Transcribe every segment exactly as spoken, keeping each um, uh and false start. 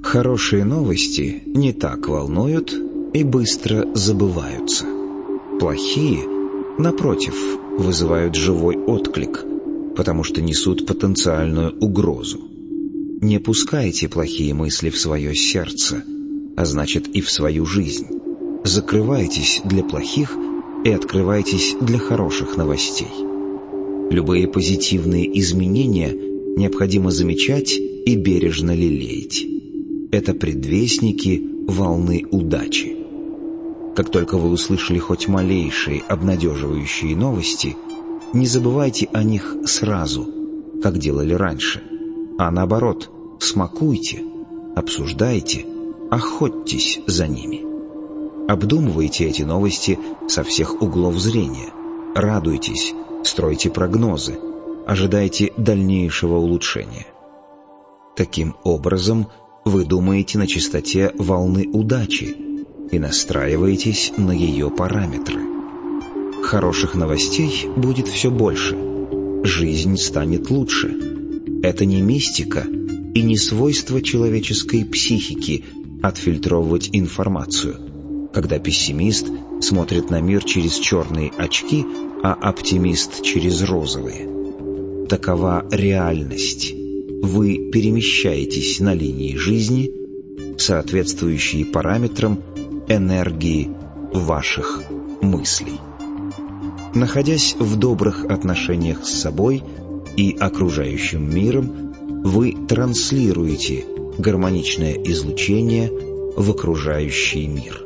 Хорошие новости не так волнуют и быстро забываются. Плохие, напротив, вызывают живой отклик, потому что несут потенциальную угрозу. Не пускайте плохие мысли в свое сердце, а значит и в свою жизнь. Закрывайтесь для плохих и открывайтесь для хороших новостей. Любые позитивные изменения необходимо замечать и бережно лелеять. Это предвестники волны удачи. Как только вы услышали хоть малейшие обнадеживающие новости, не забывайте о них сразу, как делали раньше, а наоборот, смакуйте, обсуждайте, охотьтесь за ними. Обдумывайте эти новости со всех углов зрения, радуйтесь, стройте прогнозы, ожидайте дальнейшего улучшения. Таким образом, вы думаете на частоте волны удачи и настраиваетесь на ее параметры. Хороших новостей будет все больше, жизнь станет лучше. Это не мистика и не свойство человеческой психики отфильтровывать информацию, когда пессимист смотрит на мир через черные очки, а оптимист через розовые. Такова реальность. Вы перемещаетесь на линии жизни, соответствующие параметрам энергии ваших мыслей. Находясь в добрых отношениях с собой и окружающим миром, вы транслируете гармоничное излучение в окружающий мир.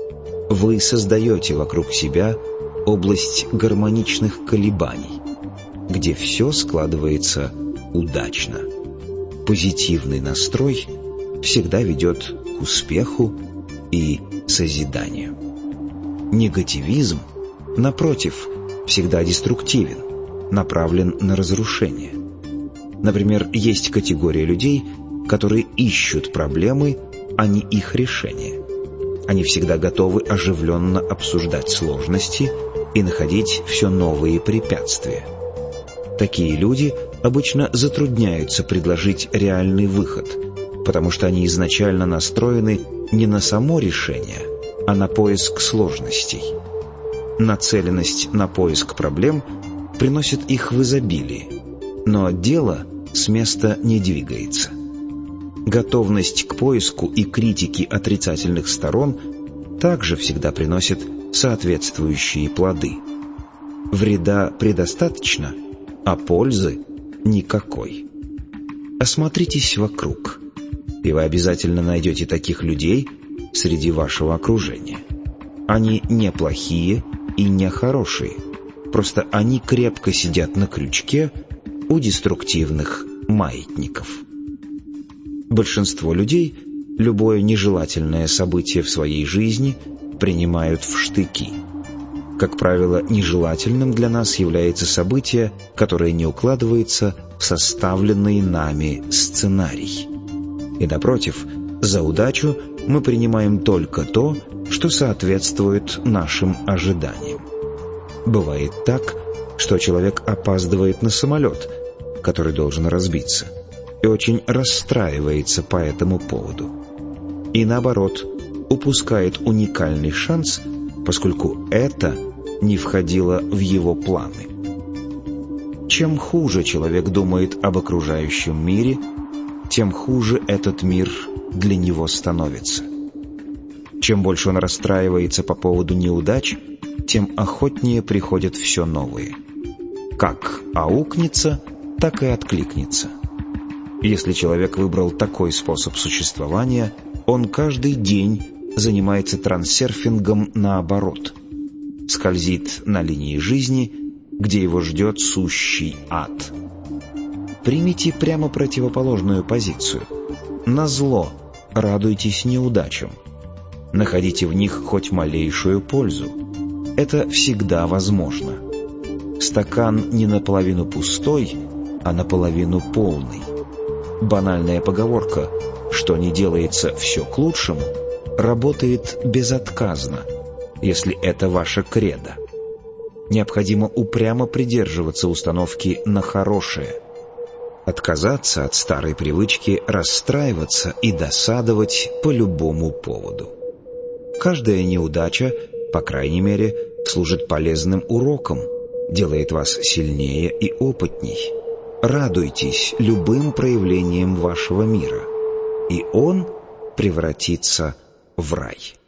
Вы создаете вокруг себя область гармоничных колебаний, где все складывается удачно. Позитивный настрой всегда ведет к успеху и созиданию. Негативизм, напротив, всегда деструктивен, направлен на разрушение. Например, есть категория людей, которые ищут проблемы, а не их решения. Они всегда готовы оживленно обсуждать сложности и находить все новые препятствия. Такие люди обычно затрудняются предложить реальный выход, потому что они изначально настроены не на само решение, а на поиск сложностей. Нацеленность на поиск проблем приносит их в изобилии, но дело с места не двигается. Готовность к поиску и критике отрицательных сторон также всегда приносит соответствующие плоды. Вреда предостаточно, а пользы никакой. Осмотритесь вокруг, и вы обязательно найдете таких людей среди вашего окружения. Они не плохие и не хорошие, просто они крепко сидят на крючке у деструктивных маятников. Большинство людей любое нежелательное событие в своей жизни принимают в штыки. Как правило, нежелательным для нас является событие, которое не укладывается в составленный нами сценарий. И напротив, за удачу мы принимаем только то, что соответствует нашим ожиданиям. Бывает так, что человек опаздывает на самолет, который должен разбиться, и очень расстраивается по этому поводу. И наоборот, упускает уникальный шанс, поскольку это не входило в его планы. Чем хуже человек думает об окружающем мире, тем хуже этот мир для него становится. Чем больше он расстраивается по поводу неудач, тем охотнее приходят все новые. Как аукнется, так и откликнется. Если человек выбрал такой способ существования, он каждый день занимается трансерфингом наоборот. Скользит на линии жизни, где его ждет сущий ад. Примите прямо противоположную позицию. Назло радуйтесь неудачам. Находите в них хоть малейшую пользу. Это всегда возможно. Стакан не наполовину пустой, а наполовину полный. Банальная поговорка «что не делается все к лучшему» работает безотказно, если это ваше кредо. Необходимо упрямо придерживаться установки на хорошее. отказаться от старой привычки расстраиваться и досадовать по любому поводу. Каждая неудача, по крайней мере, служит полезным уроком, делает вас сильнее и опытней. Радуйтесь любым проявлениям вашего мира, и он превратится в рай.